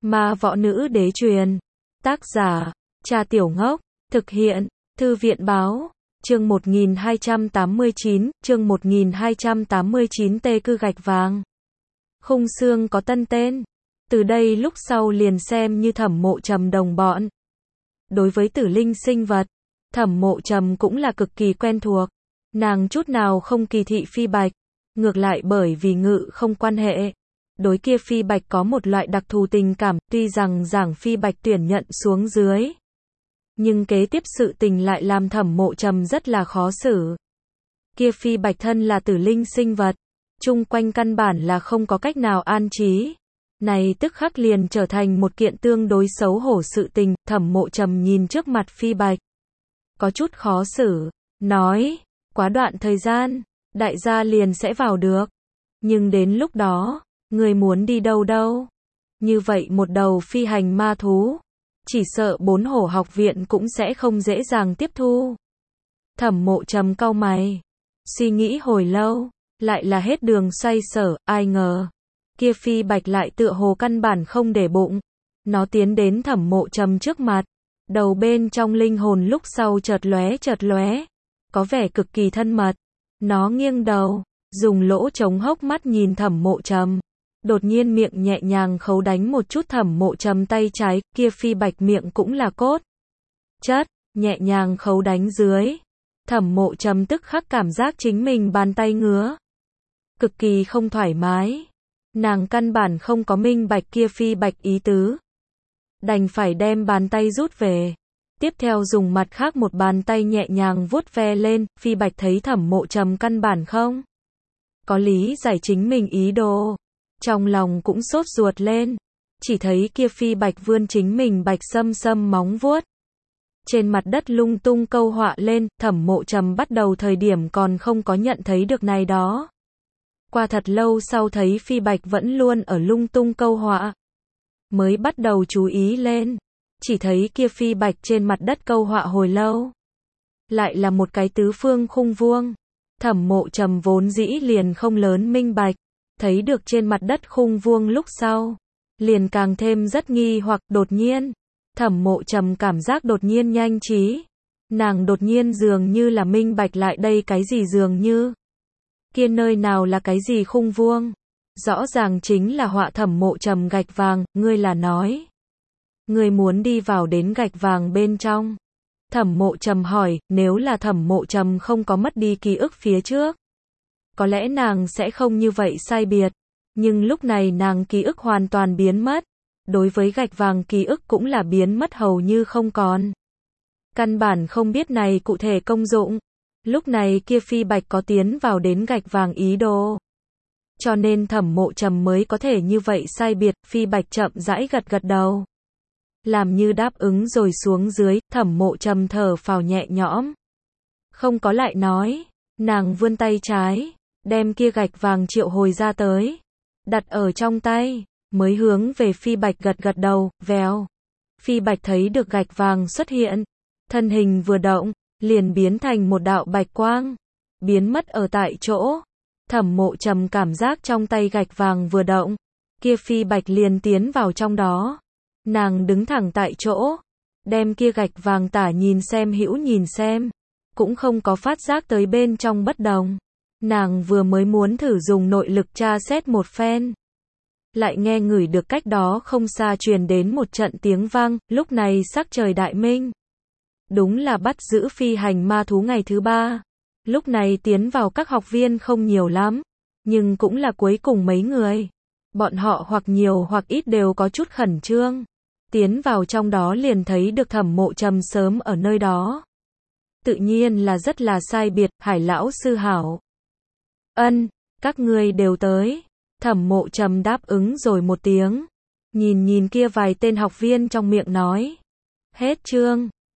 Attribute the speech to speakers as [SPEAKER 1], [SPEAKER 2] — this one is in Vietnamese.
[SPEAKER 1] Ma võ nữ đế truyền. Tác giả, Cha Tiểu Ngốc. Thực hiện, Thư viện báo. Chương 1289, tê cư gạch vàng. Khung xương có tân tên. Từ đây lúc sau liền xem như Thẩm Mộ Trầm đồng bọn. Đối với tử linh sinh vật, Thẩm Mộ Trầm cũng là cực kỳ quen thuộc. Nàng chút nào không kỳ thị Phi Bạch, ngược lại bởi vì ngự không quan hệ. Đối kia Phi Bạch có một loại đặc thù tình cảm, tuy rằng giảng Phi Bạch tuyển nhận xuống dưới. Nhưng kế tiếp sự tình lại làm Thẩm Mộ Trầm rất là khó xử. Kia Phi Bạch thân là tử linh sinh vật, chung quanh căn bản là không có cách nào an trí. Này tức khắc liền trở thành một kiện tương đối xấu hổ sự tình. Thẩm Mộ Trầm nhìn trước mặt Phi Bạch, có chút khó xử, nói, quá đoạn thời gian, đại gia liền sẽ vào được. Nhưng đến lúc đó, người muốn đi đâu đâu? Như vậy một đầu phi hành ma thú, chỉ sợ 4 hổ học viện cũng sẽ không dễ dàng tiếp thu. Thẩm Mộ Trầm cau mày, suy nghĩ hồi lâu, lại là hết đường xoay sở. Ai ngờ, kia Phi Bạch lại tựa hồ căn bản không để bụng. Nó tiến đến Thẩm Mộ Trầm trước mặt, đầu bên trong linh hồn lúc sau chợt lóe, có vẻ cực kỳ thân mật. Nó nghiêng đầu, dùng lỗ chống hốc mắt nhìn Thẩm Mộ Trầm. Đột nhiên miệng nhẹ nhàng khấu đánh một chút Thẩm Mộ Trầm tay trái. Kia Phi Bạch miệng cũng là cốt chất, nhẹ nhàng khấu đánh dưới. Thẩm Mộ Trầm tức khắc cảm giác chính mình bàn tay ngứa, cực kỳ không thoải mái. Nàng căn bản không có minh bạch kia Phi Bạch ý tứ, đành phải đem bàn tay rút về. Tiếp theo dùng mặt khác một bàn tay nhẹ nhàng vuốt ve lên. Phi Bạch thấy Thẩm Mộ Trầm căn bản không có lý giải chính mình ý đồ, trong lòng cũng sốt ruột lên. Chỉ thấy kia Phi Bạch vươn chính mình bạch sâm sâm móng vuốt, trên mặt đất lung tung câu họa lên. Thẩm Mộ Trầm bắt đầu thời điểm còn không có nhận thấy được này đó. Qua thật lâu sau thấy Phi Bạch vẫn luôn ở lung tung câu họa, mới bắt đầu chú ý lên. Chỉ thấy kia Phi Bạch trên mặt đất câu họa hồi lâu, lại là một cái tứ phương khung vuông. Thẩm Mộ Trầm vốn dĩ liền không lớn minh bạch, thấy được trên mặt đất khung vuông lúc sau, liền càng thêm rất nghi hoặc. Đột nhiên, Thẩm Mộ Trầm cảm giác đột nhiên nhanh trí. Nàng đột nhiên dường như là minh bạch lại đây cái gì dường như. Kia nơi nào là cái gì khung vuông? Rõ ràng chính là họa Thẩm Mộ Trầm gạch vàng. Ngươi là nói, ngươi muốn đi vào đến gạch vàng bên trong? Thẩm Mộ Trầm hỏi. Nếu là Thẩm Mộ Trầm không có mất đi ký ức phía trước, có lẽ nàng sẽ không như vậy sai biệt. Nhưng lúc này nàng ký ức hoàn toàn biến mất. Đối với gạch vàng ký ức cũng là biến mất hầu như không còn. Căn bản không biết này cụ thể công dụng. Lúc này kia Phi Bạch có tiến vào đến gạch vàng ý đồ, cho nên Thẩm Mộ Trầm mới có thể như vậy sai biệt. Phi Bạch chậm rãi gật gật đầu, làm như đáp ứng rồi xuống dưới. Thẩm Mộ Trầm thở phào nhẹ nhõm, không có lại nói. Nàng vươn tay trái, đem kia gạch vàng triệu hồi ra tới, đặt ở trong tay, mới hướng về Phi Bạch gật gật đầu. Vèo, Phi Bạch thấy được gạch vàng xuất hiện, thân hình vừa động, liền biến thành một đạo bạch quang, biến mất ở tại chỗ. Thẩm Mộ Trầm cảm giác trong tay gạch vàng vừa động, kia Phi Bạch liền tiến vào trong đó. Nàng đứng thẳng tại chỗ, đem kia gạch vàng tả nhìn xem hữu nhìn xem, cũng không có phát giác tới bên trong bất đồng. Nàng vừa mới muốn thử dùng nội lực tra xét một phen, lại nghe ngửi được cách đó không xa truyền đến một trận tiếng vang. Lúc này sắc trời đại minh, đúng là bắt giữ phi hành ma thú ngày thứ 3. Lúc này tiến vào các học viên không nhiều lắm, nhưng cũng là cuối cùng mấy người. Bọn họ hoặc nhiều hoặc ít đều có chút khẩn trương. Tiến vào trong đó liền thấy được Thẩm Mộ Trầm sớm ở nơi đó. Tự nhiên là rất là sai biệt. Hải lão sư hảo. Ân, các ngươi đều tới. Thẩm Mộ Trầm đáp ứng rồi một tiếng. Nhìn kia vài tên học viên trong miệng nói. Hết chương.